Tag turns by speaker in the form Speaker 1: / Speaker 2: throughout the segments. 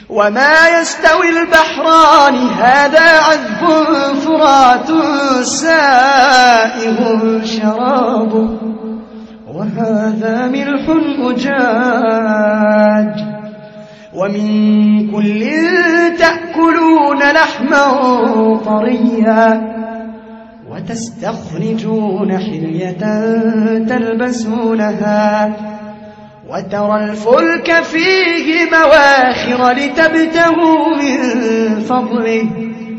Speaker 1: وما يستوي البحران هذا عذب فرات سائغ شرابه وهذا ملح أجاج ومن كل تأكلون لحما طريا وتستخرجون حلية تلبسونها وترى الفلك فيه مواخر لتبتغوا من فضله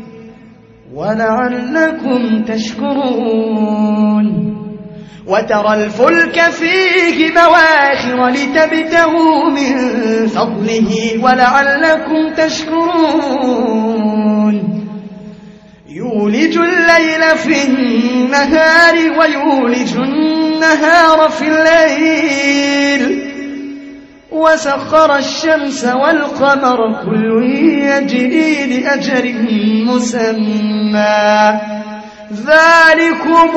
Speaker 1: ولعلكم تشكرون وترى الفلك فيه مواخر لتبتغوا من فضله ولعلكم تشكرون يولج الليل في النهار ويولج النهار في الليل وسخر الشمس والقمر كل يجري لأجل مسمى ذلكم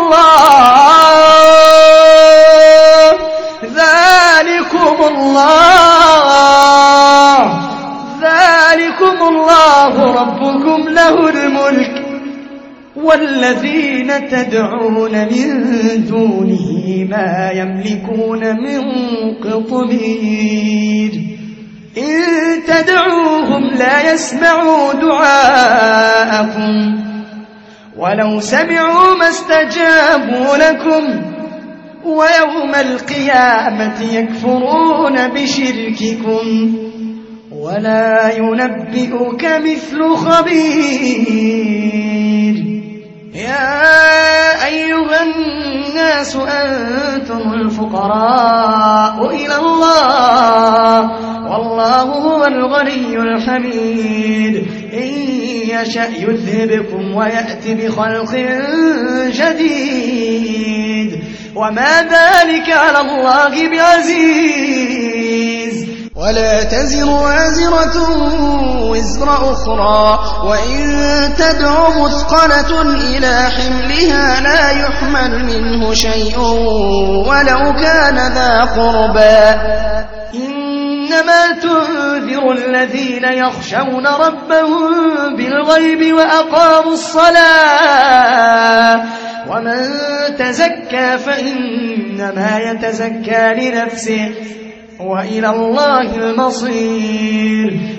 Speaker 1: الله ربكم له الملك والذين تدعون من دونه ما يملكون من قطمير إن تدعوهم لا يسمعوا دعاءكم ولو سمعوا ما استجابوا لكم ويوم القيامة يكفرون بشرككم ولا ينبئك مثل خبير يا أيها الناس أنتم الفقراء إلى الله والله هو الغني الحميد إن يشأ يذهبكم ويأتي بخلق جديد وما ذلك على الله بعزيز ولا تزر وازرة وزر أخرى وإن تدع مثقلة إلى حملها لا يحمل منه شيء ولو كان ذا قربى إنما تنذر الذين يخشون ربهم بالغيب وأقاموا الصلاة ومن تزكى فإنما يتزكى لنفسه وإلى الله المصير